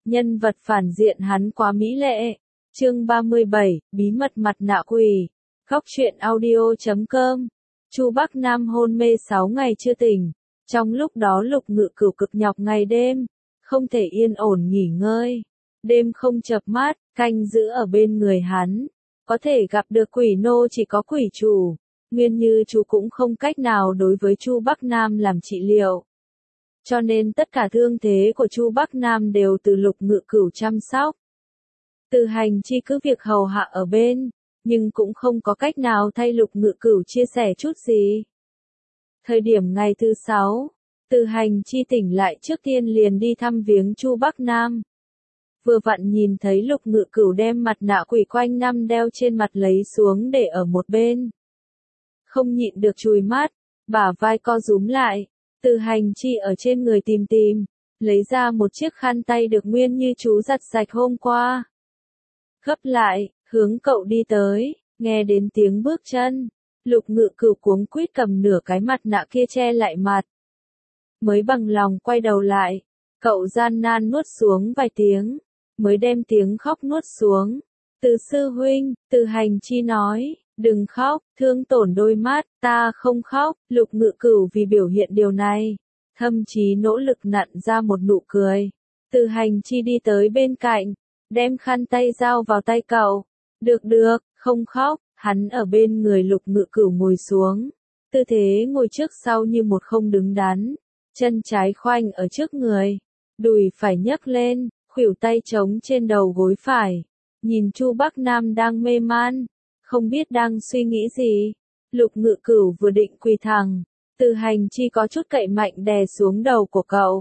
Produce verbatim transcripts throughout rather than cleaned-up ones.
Nhân vật phản diện hắn quá mỹ lệ. Chương ba mươi bảy, bí mật mặt nạ quỷ. Góc truyện audio chấm com. Chu Bắc Nam hôn mê sáu ngày chưa tỉnh. Trong lúc đó Lục Ngự Cửu cực nhọc ngày đêm, không thể yên ổn nghỉ ngơi. Đêm không chợp mắt, canh giữ ở bên người hắn. Có thể gặp được quỷ nô chỉ có quỷ chủ. Nguyên Như chú cũng không cách nào đối với Chu Bắc Nam làm trị liệu. Cho nên tất cả thương thế của Chu Bắc Nam đều từ Lục Ngự Cửu chăm sóc. Từ Hành Chi cứ việc hầu hạ ở bên, nhưng cũng không có cách nào thay Lục Ngự Cửu chia sẻ chút gì. Thời điểm ngày thứ sáu, Từ Hành Chi tỉnh lại trước tiên liền đi thăm viếng Chu Bắc Nam. Vừa vặn nhìn thấy Lục Ngự Cửu đem mặt nạ quỷ quanh năm đeo trên mặt lấy xuống để ở một bên. Không nhịn được chùi mắt, bả vai co rúm lại. Từ Hành Chi ở trên người tìm tìm, lấy ra một chiếc khăn tay được Nguyên Như chú giặt sạch hôm qua. Gấp lại, hướng cậu đi tới, nghe đến tiếng bước chân, Lục Ngự Cửu cuống quýt cầm nửa cái mặt nạ kia che lại mặt. Mới bằng lòng quay đầu lại, cậu gian nan nuốt xuống vài tiếng, mới đem tiếng khóc nuốt xuống. Từ sư huynh, Từ Hành Chi nói, đừng khóc, thương tổn đôi mắt, ta không khóc. Lục Ngự Cửu vì biểu hiện điều này, thậm chí nỗ lực nặn ra một nụ cười. Từ Hành Chi đi tới bên cạnh, đem khăn tay giao vào tay cậu. Được được, không khóc. Hắn ở bên người Lục Ngự Cửu ngồi xuống, tư thế ngồi trước sau như một không đứng đắn, chân trái khoanh ở trước người, đùi phải nhấc lên, khuỷu tay trống trên đầu gối phải, nhìn Chu Bắc Nam đang mê man, không biết đang suy nghĩ gì. Lục Ngự Cửu vừa định quỳ thẳng, Từ Hành Chi có chút cậy mạnh đè xuống đầu của cậu,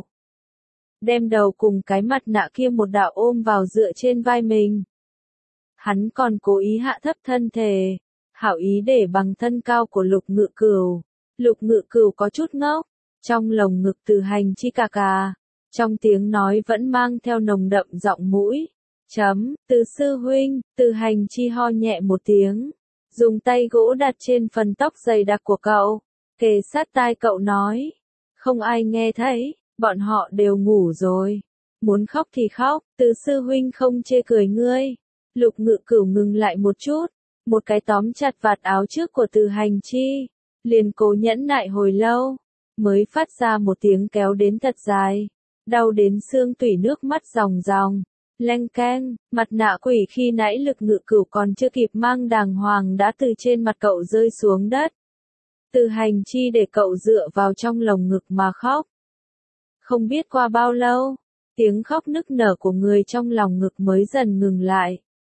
đem đầu cùng cái mặt nạ kia một đạo ôm vào dựa trên vai mình. Hắn còn cố ý hạ thấp thân thể, hảo ý để bằng thân cao của Lục Ngự Cửu. Lục Ngự Cửu có chút ngốc, trong lồng ngực Từ Hành Chi cà cà, trong tiếng nói vẫn mang theo nồng đậm giọng mũi. Chấm, Từ sư huynh. Từ Hành Chi ho nhẹ một tiếng, dùng tay gỗ đặt trên phần tóc dày đặc của cậu, kề sát tai cậu nói. Không ai nghe thấy, bọn họ đều ngủ rồi. Muốn khóc thì khóc, Từ sư huynh không chê cười ngươi. Lục Ngự Cửu ngừng lại một chút, một cái tóm chặt vạt áo trước của Từ Hành Chi, liền cố nhẫn nại hồi lâu, mới phát ra một tiếng kéo đến thật dài, đau đến xương tủy nước mắt ròng ròng. Leng keng, mặt nạ quỷ khi nãy Lục Ngự Cửu còn chưa kịp mang đàng hoàng đã từ trên mặt cậu rơi xuống đất. Từ Hành Chi để cậu dựa vào trong lồng ngực mà khóc. Không biết qua bao lâu, tiếng khóc nức nở của người trong lòng ngực mới dần ngừng lại.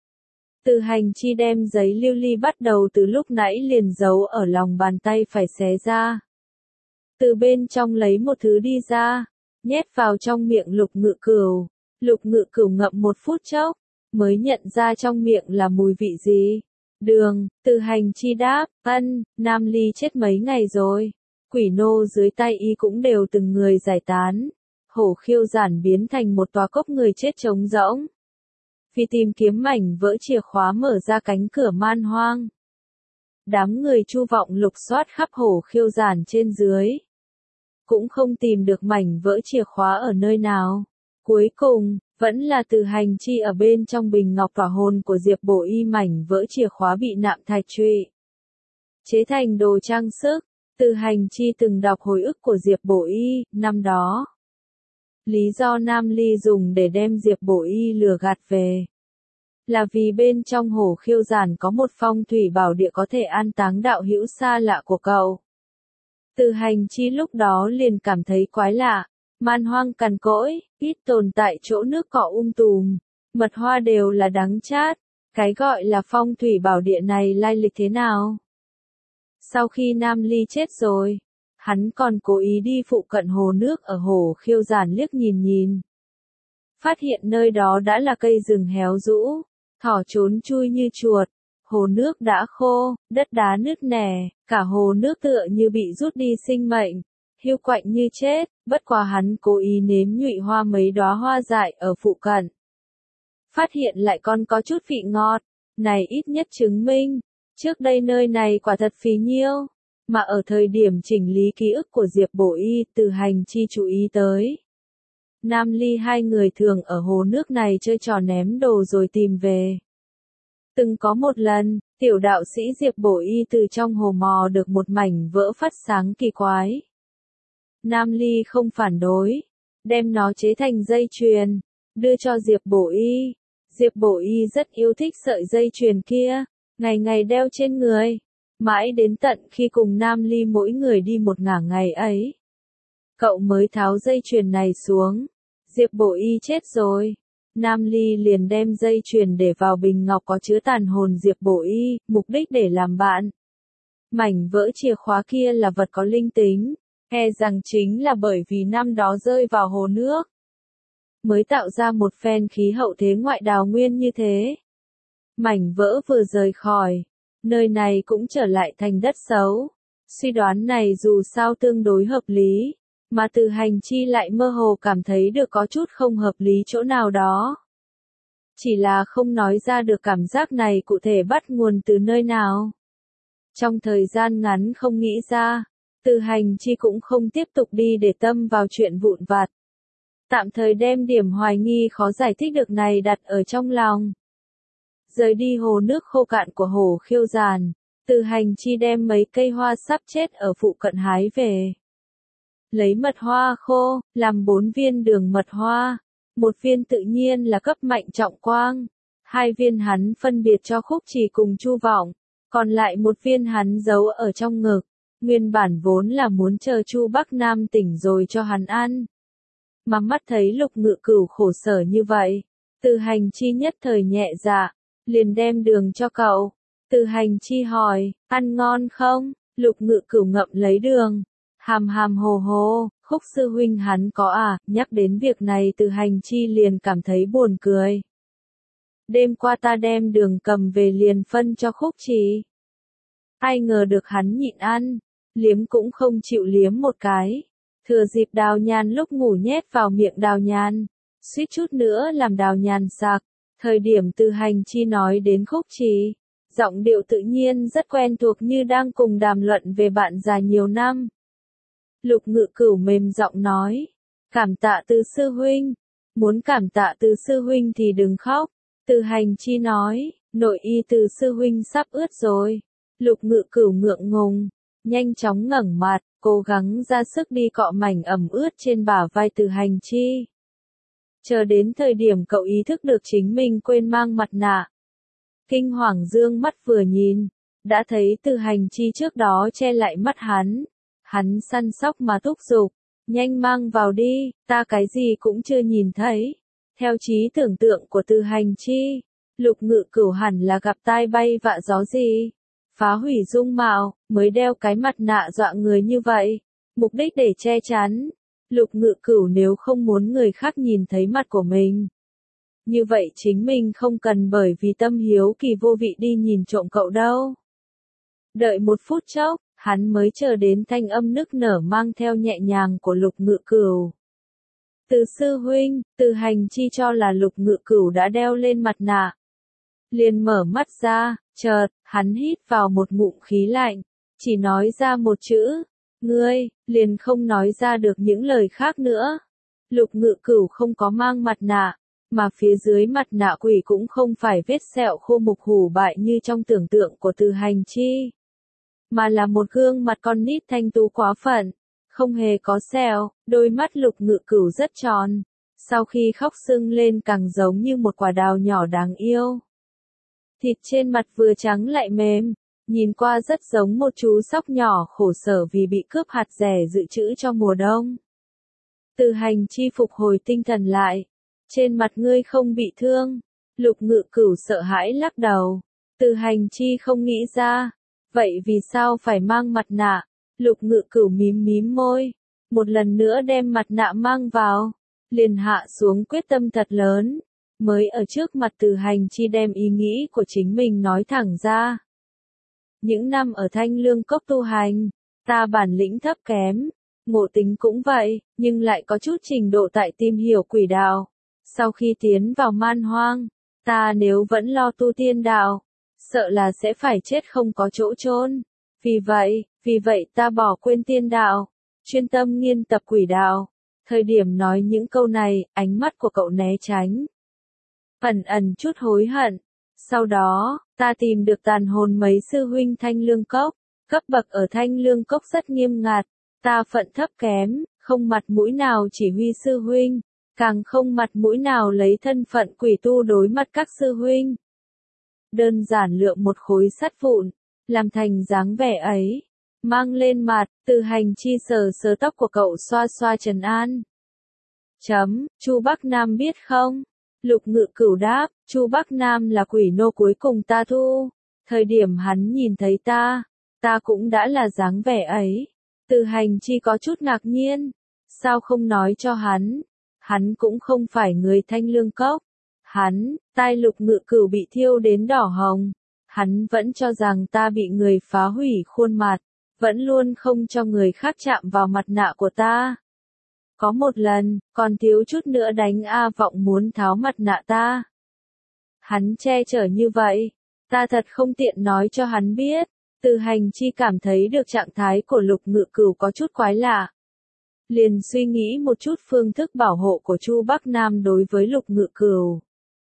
Từ Hành Chi đem giấy lưu ly bắt đầu từ lúc nãy liền giấu ở lòng bàn tay phải xé ra. Từ bên trong lấy một thứ đi ra, nhét vào trong miệng Lục Ngự Cửu. Lục Ngự Cửu ngậm một phút chốc, mới nhận ra trong miệng là mùi vị gì. Đường. Từ Hành Chi đáp, ân, Nam Ly chết mấy ngày rồi. Quỷ nô dưới tay y cũng đều từng người giải tán. Hổ Khiêu Giản biến thành một tòa cốc người chết trống rỗng. Vì tìm kiếm mảnh vỡ chìa khóa mở ra cánh cửa man hoang. Đám người Chu Vọng lục soát khắp Hổ Khiêu Giản trên dưới, cũng không tìm được mảnh vỡ chìa khóa ở nơi nào. Cuối cùng, vẫn là Từ Hành Chi ở bên trong bình ngọc tỏa hồn của Diệp Bổ Y mảnh vỡ chìa khóa bị nạm thạch trụy, chế thành đồ trang sức. Từ Hành Chi từng đọc hồi ức của Diệp Bổ Y, năm đó. Lý do Nam Ly dùng để đem Diệp Bổ Y lừa gạt về, là vì bên trong Hổ Khiêu Giản có một phong thủy bảo địa có thể an táng đạo hữu xa lạ của cậu. Từ Hành Chi lúc đó liền cảm thấy quái lạ, man hoang cằn cỗi, ít tồn tại chỗ nước cỏ um tùm, mật hoa đều là đắng chát, cái gọi là phong thủy bảo địa này lai lịch thế nào? Sau khi Nam Ly chết rồi, hắn còn cố ý đi phụ cận hồ nước ở Hổ Khiêu Giản liếc nhìn nhìn. Phát hiện nơi đó đã là cây rừng héo rũ, thỏ trốn chui như chuột, hồ nước đã khô, đất đá nứt nẻ, cả hồ nước tựa như bị rút đi sinh mệnh, hiu quạnh như chết. Bất quá hắn cố ý nếm nhụy hoa mấy đóa hoa dại ở phụ cận. Phát hiện lại còn có chút vị ngọt, này ít nhất chứng minh, trước đây nơi này quả thật phí nhiêu. Mà ở thời điểm chỉnh lý ký ức của Diệp Bổ Y, Từ Hành Chi chú ý tới. Nam Ly hai người thường ở hồ nước này chơi trò ném đồ rồi tìm về. Từng có một lần, tiểu đạo sĩ Diệp Bổ Y từ trong hồ mò được một mảnh vỡ phát sáng kỳ quái. Nam Ly không phản đối, đem nó chế thành dây chuyền, đưa cho Diệp Bổ Y. Diệp Bổ Y rất yêu thích sợi dây chuyền kia, ngày ngày đeo trên người, mãi đến tận khi cùng Nam Ly mỗi người đi một ngả ngày ấy. Cậu mới tháo dây chuyền này xuống, Diệp Bổ Y chết rồi. Nam Ly liền đem dây chuyền để vào bình ngọc có chứa tàn hồn Diệp Bổ Y, mục đích để làm bạn. Mảnh vỡ chìa khóa kia là vật có linh tính, e rằng chính là bởi vì năm đó rơi vào hồ nước, mới tạo ra một phen khí hậu thế ngoại đào nguyên như thế. Mảnh vỡ vừa rời khỏi, nơi này cũng trở lại thành đất xấu. Suy đoán này dù sao tương đối hợp lý, mà Từ Hành Chi lại mơ hồ cảm thấy được có chút không hợp lý chỗ nào đó. Chỉ là không nói ra được cảm giác này cụ thể bắt nguồn từ nơi nào. Trong thời gian ngắn không nghĩ ra, Từ Hành Chi cũng không tiếp tục đi để tâm vào chuyện vụn vặt. Tạm thời đem điểm hoài nghi khó giải thích được này đặt ở trong lòng. Rời đi hồ nước khô cạn của hồ Khiêu Giàn, Từ Hành Chi đem mấy cây hoa sắp chết ở phụ cận hái về. Lấy mật hoa khô, làm bốn viên đường mật hoa. Một viên tự nhiên là cấp mạnh trọng quang. Hai viên hắn phân biệt cho Khúc Trì cùng Chu Vọng. Còn lại một viên hắn giấu ở trong ngực. Nguyên bản vốn là muốn chờ Chu Bắc Nam tỉnh rồi cho hắn ăn. Mà mắt thấy Lục Ngự Cửu khổ sở như vậy, Từ Hành Chi nhất thời nhẹ dạ, liền đem đường cho cậu. Từ Hành Chi hỏi, ăn ngon không? Lục Ngự Cửu ngậm lấy đường, hàm hàm hồ hồ, Khúc sư huynh hắn có à? Nhắc đến việc này Từ Hành Chi liền cảm thấy buồn cười. Đêm qua ta đem đường cầm về liền phân cho Khúc Trì. Ai ngờ được hắn nhịn ăn, liếm cũng không chịu liếm một cái. Thừa dịp Đào Nhàn lúc ngủ nhét vào miệng Đào Nhàn, suýt chút nữa làm Đào Nhàn sặc. Thời điểm Từ Hành Chi nói đến Khúc Trì, giọng điệu tự nhiên rất quen thuộc như đang cùng đàm luận về bạn già nhiều năm. Lục Ngự Cửu mềm giọng nói, cảm tạ Từ sư huynh, muốn cảm tạ Từ sư huynh thì đừng khóc. Từ Hành Chi nói, nội y Từ sư huynh sắp ướt rồi. Lục Ngự Cửu ngượng ngùng, nhanh chóng ngẩng mặt, cố gắng ra sức đi cọ mảnh ẩm ướt trên bả vai Từ Hành Chi. Chờ đến thời điểm cậu ý thức được chính mình quên mang mặt nạ. Kinh hoàng dương mắt vừa nhìn, đã thấy Từ Hành Chi trước đó che lại mắt hắn. Hắn săn sóc mà thúc giục, nhanh mang vào đi, ta cái gì cũng chưa nhìn thấy. Theo trí tưởng tượng của Từ Hành Chi, Lục Ngự Cửu hẳn là gặp tai bay vạ gió gì, phá hủy dung mạo, mới đeo cái mặt nạ dọa người như vậy, mục đích để che chắn. Lục Ngự Cửu nếu không muốn người khác nhìn thấy mặt của mình, như vậy chính mình không cần bởi vì tâm hiếu kỳ vô vị đi nhìn trộm cậu đâu. Đợi một phút chốc, hắn mới chờ đến thanh âm nức nở mang theo nhẹ nhàng của Lục Ngự Cửu. Từ sư huynh, Từ Hành Chi cho là Lục Ngự Cửu đã đeo lên mặt nạ. Liền mở mắt ra, chợt, hắn hít vào một ngụm khí lạnh, chỉ nói ra một chữ, ngươi, liền không nói ra được những lời khác nữa. Lục Ngự Cửu không có mang mặt nạ, mà phía dưới mặt nạ quỷ cũng không phải vết sẹo khô mục hủ bại như trong tưởng tượng của Từ Hành Chi, mà là một gương mặt con nít thanh tú quá phận, không hề có sẹo, đôi mắt Lục Ngự Cửu rất tròn, sau khi khóc sưng lên càng giống như một quả đào nhỏ đáng yêu. Thịt trên mặt vừa trắng lại mềm, nhìn qua rất giống một chú sóc nhỏ khổ sở vì bị cướp hạt rẻ dự trữ cho mùa đông. Từ Hành Chi phục hồi tinh thần lại, trên mặt ngươi không bị thương. Lục Ngự Cửu sợ hãi lắc đầu. Từ Hành Chi không nghĩ ra, vậy vì sao phải mang mặt nạ? Lục Ngự Cửu mím mím môi, một lần nữa đem mặt nạ mang vào, liền hạ xuống quyết tâm thật lớn, mới ở trước mặt Từ Hành Chi đem ý nghĩ của chính mình nói thẳng ra. Những năm ở Thanh Lương Cốc tu hành, ta bản lĩnh thấp kém, ngộ tính cũng vậy, nhưng lại có chút trình độ tại tìm hiểu quỷ đạo. Sau khi tiến vào man hoang, ta nếu vẫn lo tu tiên đạo, sợ là sẽ phải chết không có chỗ chôn. Vì vậy, vì vậy ta bỏ quên tiên đạo, chuyên tâm nghiên tập quỷ đạo. Thời điểm nói những câu này, ánh mắt của cậu né tránh. Ẩn ẩn chút hối hận. Sau đó, ta tìm được tàn hồn mấy sư huynh Thanh Lương Cốc. Cấp bậc ở Thanh Lương Cốc rất nghiêm ngặt. Ta phận thấp kém, không mặt mũi nào chỉ huy sư huynh. Càng không mặt mũi nào lấy thân phận quỷ tu đối mặt các sư huynh. Đơn giản lựa một khối sắt vụn, làm thành dáng vẻ ấy. Mang lên mặt, Từ Hành Chi sờ sờ tóc của cậu xoa xoa trấn an. Chấm, Chu Bắc Nam biết không? Lục Ngự Cửu đáp, Chu Bắc Nam là quỷ nô cuối cùng ta thu. Thời điểm hắn nhìn thấy ta, ta cũng đã là dáng vẻ ấy. Từ Hành Chi có chút ngạc nhiên. Sao không nói cho hắn? Hắn cũng không phải người Thanh Lương Cốc. Hắn, tai Lục Ngự Cửu bị thiêu đến đỏ hồng. Hắn vẫn cho rằng ta bị người phá hủy khuôn mặt. Vẫn luôn không cho người khác chạm vào mặt nạ của ta. Có một lần, còn thiếu chút nữa đánh A Vọng muốn tháo mặt nạ ta. Hắn che chở như vậy, ta thật không tiện nói cho hắn biết. Từ Hành Chi cảm thấy được trạng thái của Lục Ngự Cửu có chút quái lạ. Liền suy nghĩ một chút phương thức bảo hộ của Chu Bắc Nam đối với Lục Ngự Cửu.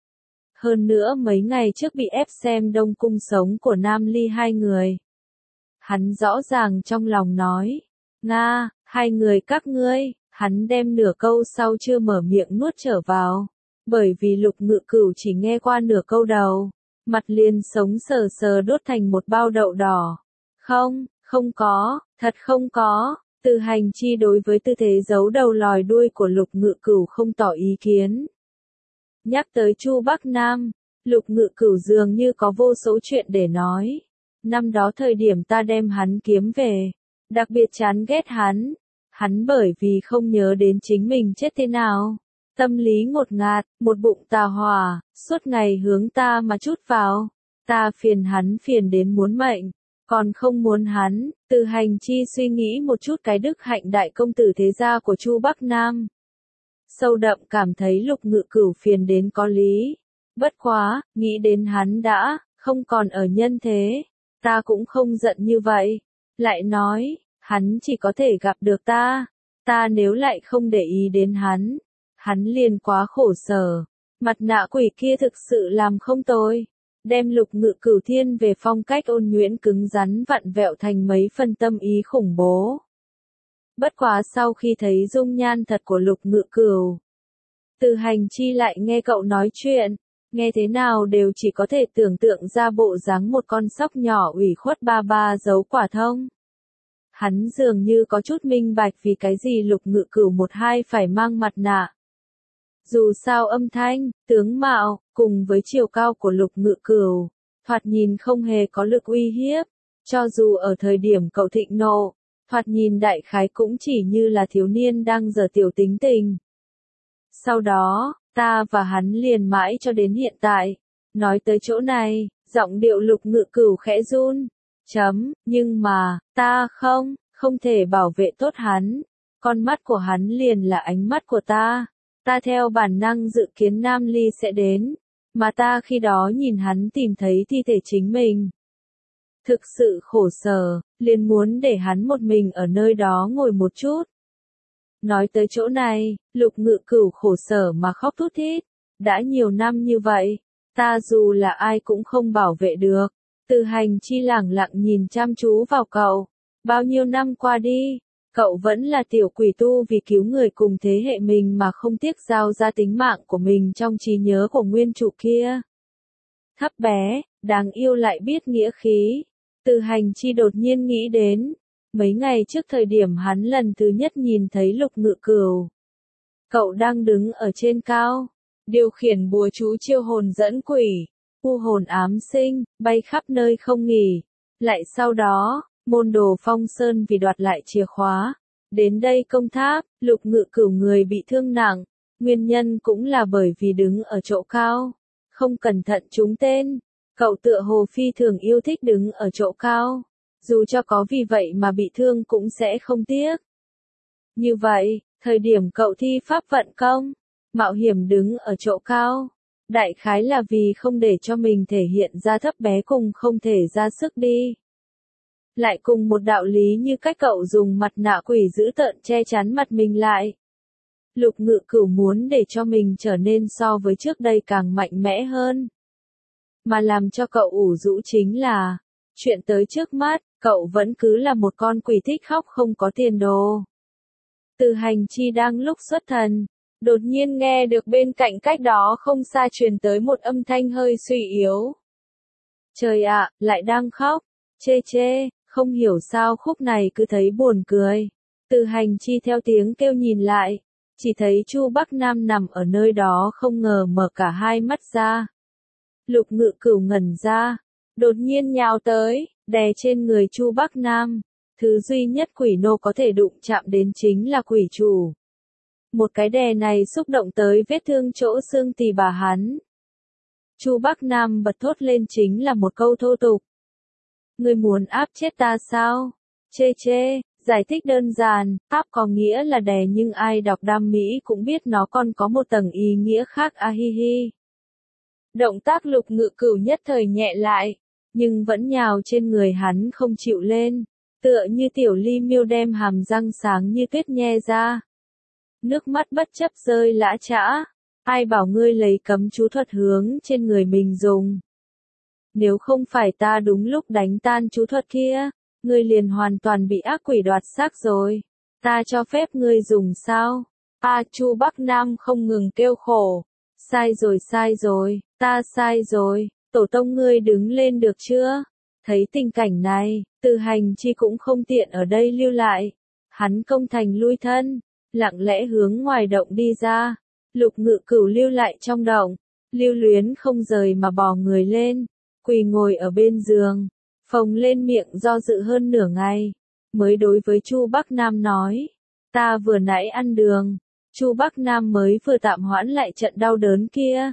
Hơn nữa mấy ngày trước bị ép xem Đông Cung sống của Nam Ly hai người. Hắn rõ ràng trong lòng nói, Nga, hai người các ngươi, hắn đem nửa câu sau chưa mở miệng nuốt trở vào. Bởi vì Lục Ngự Cửu chỉ nghe qua nửa câu đầu, mặt liền sống sờ sờ đốt thành một bao đậu đỏ. Không, không có, thật không có. Từ Hành Chi đối với tư thế giấu đầu lòi đuôi của Lục Ngự Cửu không tỏ ý kiến. Nhắc tới Chu Bắc Nam, Lục Ngự Cửu dường như có vô số chuyện để nói. Năm đó thời điểm ta đem hắn kiếm về, đặc biệt chán ghét hắn. Hắn bởi vì không nhớ đến chính mình chết thế nào. Tâm lý ngột ngạt, một bụng tà hỏa, suốt ngày hướng ta mà chút vào. Ta phiền hắn phiền đến muốn mệnh, còn không muốn hắn. Từ Hành Chi suy nghĩ một chút cái đức hạnh đại công tử thế gia của Chu Bắc Nam. Sâu đậm cảm thấy Lục Ngự Cửu phiền đến có lý. Bất quá, nghĩ đến hắn đã, không còn ở nhân thế. Ta cũng không giận như vậy. Lại nói, hắn chỉ có thể gặp được ta. Ta nếu lại không để ý đến hắn, hắn liền quá khổ sở. Mặt nạ quỷ kia thực sự làm không tồi. Đem Lục Ngự Cửu thiên về phong cách ôn nhuyễn cứng rắn vặn vẹo thành mấy phần tâm ý khủng bố. Bất quá sau khi thấy dung nhan thật của Lục Ngự Cửu, Từ Hành Chi lại nghe cậu nói chuyện, nghe thế nào đều chỉ có thể tưởng tượng ra bộ dáng một con sóc nhỏ ủy khuất ba ba giấu quả thông. Hắn dường như có chút minh bạch vì cái gì Lục Ngự Cửu một hai phải mang mặt nạ. Dù sao âm thanh, tướng mạo, cùng với chiều cao của Lục Ngự Cửu, thoạt nhìn không hề có lực uy hiếp. Cho dù ở thời điểm cậu thịnh nộ, thoạt nhìn đại khái cũng chỉ như là thiếu niên đang giở tiểu tính tình. Sau đó, ta và hắn liền mãi cho đến hiện tại. Nói tới chỗ này, giọng điệu Lục Ngự Cửu khẽ run. Chấm, nhưng mà, ta không, không thể bảo vệ tốt hắn. Con mắt của hắn liền là ánh mắt của ta. Ta theo bản năng dự kiến Nam Ly sẽ đến. Mà ta khi đó nhìn hắn tìm thấy thi thể chính mình. Thực sự khổ sở, liền muốn để hắn một mình ở nơi đó ngồi một chút. Nói tới chỗ này, Lục Ngự Cửu khổ sở mà khóc thút thít. Đã nhiều năm như vậy, ta dù là ai cũng không bảo vệ được. Từ Hành Chi lẳng lặng nhìn chăm chú vào cậu. Bao nhiêu năm qua đi, cậu vẫn là tiểu quỷ tu vì cứu người cùng thế hệ mình mà không tiếc giao ra tính mạng của mình trong trí nhớ của nguyên chủ kia. Thấp bé, đáng yêu lại biết nghĩa khí. Từ Hành Chi đột nhiên nghĩ đến, mấy ngày trước thời điểm hắn lần thứ nhất nhìn thấy Lục Ngự Cửu. Cậu đang đứng ở trên cao, điều khiển bùa chú chiêu hồn dẫn quỷ, u hồn ám sinh, bay khắp nơi không nghỉ. Lại sau đó, môn đồ Phong Sơn vì đoạt lại chìa khóa, đến đây công tháp. Lục Ngự Cửu người bị thương nặng, nguyên nhân cũng là bởi vì đứng ở chỗ cao, không cẩn thận trúng tên. Cậu tựa hồ phi thường yêu thích đứng ở chỗ cao, dù cho có vì vậy mà bị thương cũng sẽ không tiếc. Như vậy, thời điểm cậu thi pháp vận công, mạo hiểm đứng ở chỗ cao, đại khái là vì không để cho mình thể hiện ra thấp bé cùng không thể ra sức đi. Lại cùng một đạo lý như cách cậu dùng mặt nạ quỷ giữ tợn che chắn mặt mình lại. Lục Ngự Cửu muốn để cho mình trở nên so với trước đây càng mạnh mẽ hơn. Mà làm cho cậu ủ rũ chính là, chuyện tới trước mắt, cậu vẫn cứ là một con quỷ thích khóc không có tiền đồ. Từ Hành Chi đang lúc xuất thần, đột nhiên nghe được bên cạnh cách đó không xa truyền tới một âm thanh hơi suy yếu. Trời ạ, lại đang khóc, chê chê, không hiểu sao khúc này cứ thấy buồn cười. Từ Hành Chi theo tiếng kêu nhìn lại, chỉ thấy Chu Bắc Nam nằm ở nơi đó không ngờ mở cả hai mắt ra. Lục Ngự Cửu ngẩn ra, đột nhiên nhào tới, đè trên người Chu Bắc Nam. Thứ duy nhất quỷ nô có thể đụng chạm đến chính là quỷ chủ. Một cái đè này xúc động tới vết thương chỗ xương tỳ bà hắn. Chu Bắc Nam bật thốt lên chính là một câu thô tục. Ngươi muốn áp chết ta sao? Chê chê, giải thích đơn giản, áp có nghĩa là đè nhưng ai đọc đam mỹ cũng biết nó còn có một tầng ý nghĩa khác a hi hi. Động tác Lục Ngự Cửu nhất thời nhẹ lại, nhưng vẫn nhào trên người hắn không chịu lên, tựa như tiểu ly miêu đem hàm răng sáng như tuyết nhe ra. Nước mắt bất chấp rơi lã chã, ai bảo ngươi lấy cấm chú thuật hướng trên người mình dùng. Nếu không phải ta đúng lúc đánh tan chú thuật kia, ngươi liền hoàn toàn bị ác quỷ đoạt xác rồi. Ta cho phép ngươi dùng sao? A Chu Bắc Nam không ngừng kêu khổ. Sai rồi sai rồi, ta sai rồi, tổ tông ngươi đứng lên được chưa? Thấy tình cảnh này, Từ Hành Chi cũng không tiện ở đây lưu lại. Hắn công thành lui thân, lặng lẽ hướng ngoài động đi ra. Lục Ngự Cửu lưu lại trong động, lưu luyến không rời mà bò người lên, quỳ ngồi ở bên giường, phồng lên miệng do dự hơn nửa ngày, mới đối với Chu Bắc Nam nói, ta vừa nãy ăn đường. Chu Bắc Nam mới vừa tạm hoãn lại trận đau đớn kia.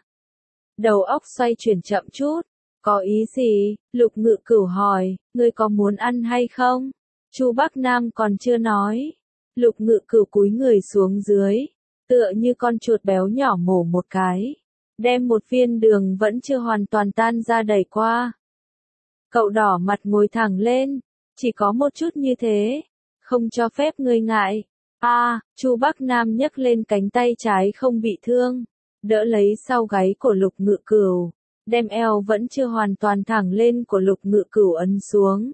Đầu óc xoay chuyển chậm chút, có ý gì? Lục Ngự Cửu hỏi, ngươi có muốn ăn hay không? Chu Bắc Nam còn chưa nói. Lục Ngự Cửu cúi người xuống dưới, tựa như con chuột béo nhỏ mổ một cái, đem một viên đường vẫn chưa hoàn toàn tan ra đẩy qua. Cậu đỏ mặt ngồi thẳng lên, chỉ có một chút như thế, không cho phép ngươi ngại. A, à, Chu Bắc Nam nhấc lên cánh tay trái không bị thương, đỡ lấy sau gáy của Lục Ngự Cửu, đem eo vẫn chưa hoàn toàn thẳng lên của Lục Ngự Cửu ấn xuống.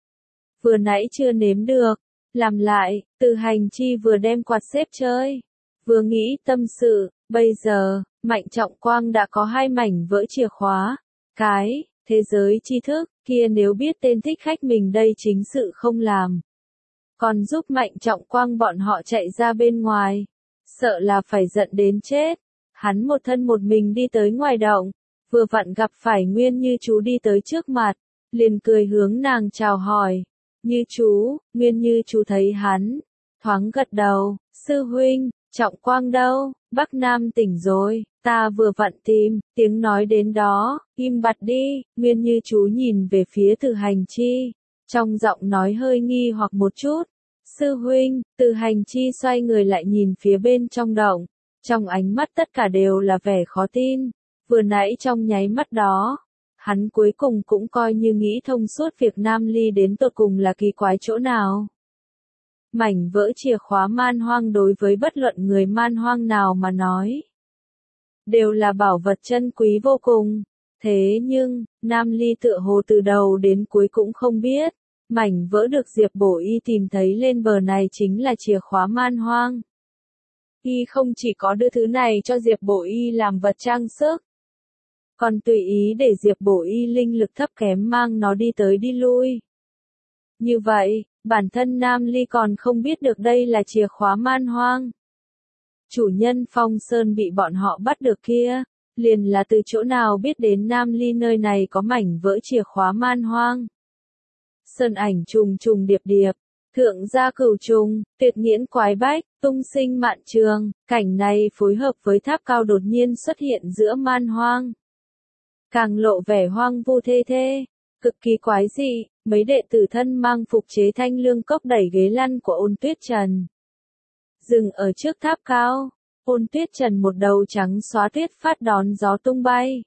Vừa nãy chưa nếm được, làm lại, Từ Hành Chi vừa đem quạt xếp chơi, vừa nghĩ tâm sự, bây giờ, Mạnh Trọng Quang đã có hai mảnh vỡ chìa khóa, cái, thế giới tri thức, kia nếu biết tên thích khách mình đây chính sự không làm. Còn giúp Mạnh Trọng Quang bọn họ chạy ra bên ngoài, sợ là phải giận đến chết. Hắn một thân một mình đi tới ngoài động, vừa vặn gặp phải Nguyên Như chú đi tới trước mặt, liền cười hướng nàng chào hỏi. Như chú, Nguyên Như chú thấy hắn, thoáng gật đầu, sư huynh, Trọng Quang đâu, Bắc Nam tỉnh rồi, ta vừa vặn tìm, tiếng nói đến đó, im bặt đi, Nguyên Như chú nhìn về phía Từ Hành Chi. Trong giọng nói hơi nghi hoặc một chút, sư huynh, Từ Hành Chi xoay người lại nhìn phía bên trong động, trong ánh mắt tất cả đều là vẻ khó tin, vừa nãy trong nháy mắt đó, hắn cuối cùng cũng coi như nghĩ thông suốt việc Nam Ly đến tột cùng là kỳ quái chỗ nào. Mảnh vỡ chìa khóa man hoang đối với bất luận người man hoang nào mà nói, đều là bảo vật chân quý vô cùng, thế nhưng, Nam Ly tựa hồ từ đầu đến cuối cũng không biết. Mảnh vỡ được Diệp Bổ Y tìm thấy lên bờ này chính là chìa khóa man hoang. Y không chỉ có đưa thứ này cho Diệp Bổ Y làm vật trang sức, còn tùy ý để Diệp Bổ Y linh lực thấp kém mang nó đi tới đi lui. Như vậy, bản thân Nam Ly còn không biết được đây là chìa khóa man hoang. Chủ nhân Phong Sơn bị bọn họ bắt được kia, liền là từ chỗ nào biết đến Nam Ly nơi này có mảnh vỡ chìa khóa man hoang. Sơn ảnh trùng trùng điệp điệp, thượng gia cửu trùng, tuyệt nghiễn quái bách, tung sinh mạn trường, cảnh này phối hợp với tháp cao đột nhiên xuất hiện giữa man hoang. Càng lộ vẻ hoang vu thê thê, cực kỳ quái dị, mấy đệ tử thân mang phục chế thanh lương cốc đẩy ghế lăn của Ôn Tuyết Trần. Dừng ở trước tháp cao, Ôn Tuyết Trần một đầu trắng xóa tuyết phát đón gió tung bay.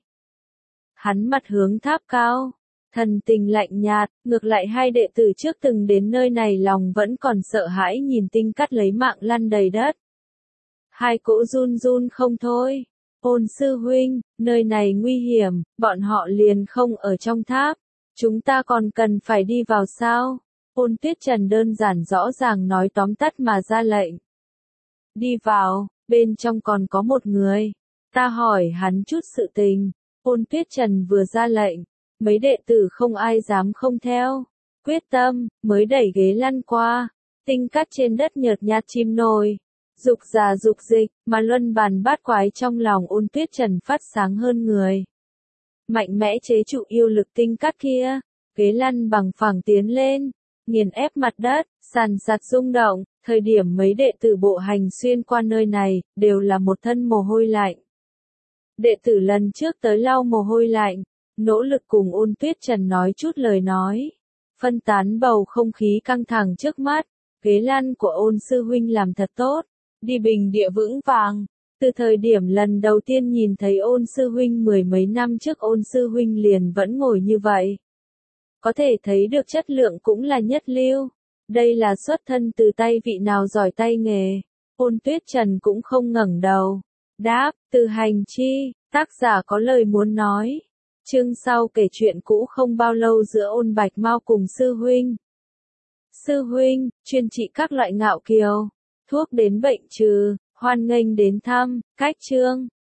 Hắn mặt hướng tháp cao. Thần tình lạnh nhạt, ngược lại hai đệ tử trước từng đến nơi này lòng vẫn còn sợ hãi nhìn tinh cắt lấy mạng lăn đầy đất. Hai cỗ run run không thôi. Ôn sư huynh, nơi này nguy hiểm, bọn họ liền không ở trong tháp. Chúng ta còn cần phải đi vào sao? Ôn Tuyết Trần đơn giản rõ ràng nói tóm tắt mà ra lệnh. Đi vào, bên trong còn có một người. Ta hỏi hắn chút sự tình. Ôn Tuyết Trần vừa ra lệnh, mấy đệ tử không ai dám không theo. Quyết tâm, mới đẩy ghế lăn qua. Tinh cát trên đất nhợt nhạt chim nổi. Dục già dục dịch, mà luân bàn bát quái trong lòng Ôn Tuyết Trần phát sáng hơn người. Mạnh mẽ chế trụ yêu lực tinh cát kia. Ghế lăn bằng phẳng tiến lên. Nghiền ép mặt đất, sàn sạt rung động, thời điểm mấy đệ tử bộ hành xuyên qua nơi này, đều là một thân mồ hôi lạnh. Đệ tử lần trước tới lau mồ hôi lạnh, nỗ lực cùng Ôn Tuyết Trần nói chút lời nói. Phân tán bầu không khí căng thẳng trước mắt, ghế lăn của Ôn sư huynh làm thật tốt, đi bình địa vững vàng. Từ thời điểm lần đầu tiên nhìn thấy Ôn sư huynh mười mấy năm trước Ôn sư huynh liền vẫn ngồi như vậy. Có thể thấy được chất lượng cũng là nhất lưu. Đây là xuất thân từ tay vị nào giỏi tay nghề. Ôn Tuyết Trần cũng không ngẩng đầu. Đáp, từ hành chi, tác giả có lời muốn nói. Chương sau kể chuyện cũ không bao lâu giữa Ôn Bạch Mao cùng sư huynh. Sư huynh, chuyên trị các loại ngạo kiều. Thuốc đến bệnh trừ, hoan nghênh đến thăm, cách chương.